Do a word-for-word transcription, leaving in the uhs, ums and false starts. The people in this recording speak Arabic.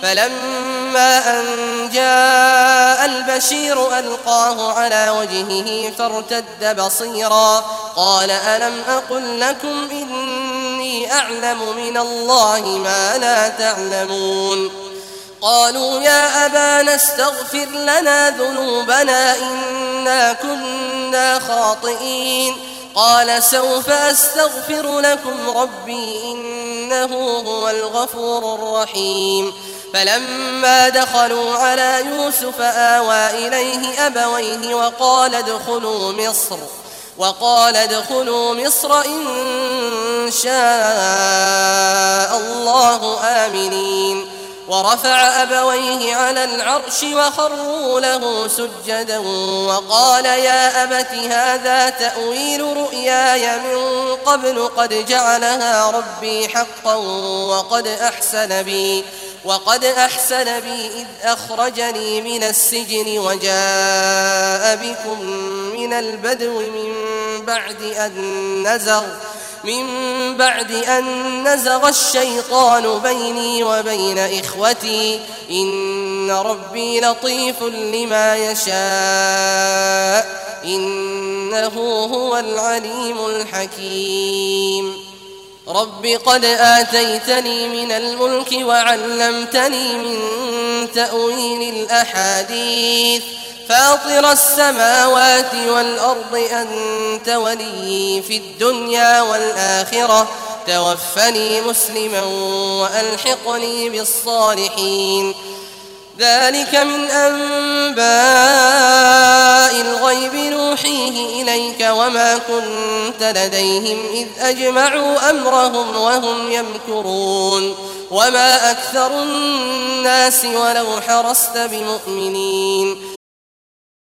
فلما أن جاء البشير ألقاه على وجهه فارتد بصيرا قال ألم أقل لكم إني أعلم من الله ما لا تعلمون قالوا يا أبانا استغفر لنا ذنوبنا إنا كنا خاطئين قال سوف أستغفر لكم ربي إنه هو الغفور الرحيم فلما دخلوا على يوسف آوى إليه أبويه وقال ادخلوا مصر وقال ادخلوا مصر إن شاء الله آمنين ورفع أبويه على العرش وخروا له سجدا وقال يا أبت هذا تأويل رؤياي من قبل قد جعلها ربي حقا وقد أحسن بي وقد أحسن بي إذ أخرجني من السجن وجاء بكم من البدو من بعد أن نزغ من بعد أن نزغ الشيطان بيني وبين إخوتي إن ربي لطيف لما يشاء إنه هو العليم الحكيم رب قد آتيتني من الملك وعلمتني من تأويل الأحاديث فاطر السماوات والأرض أنت ولي في الدنيا والآخرة توفني مسلما وألحقني بالصالحين ذلك من أنباء الغيب نوحيه إليك وما كنت لديهم إذ أجمعوا أمرهم وهم يمكرون وما أكثر الناس ولو حرصت بمؤمنين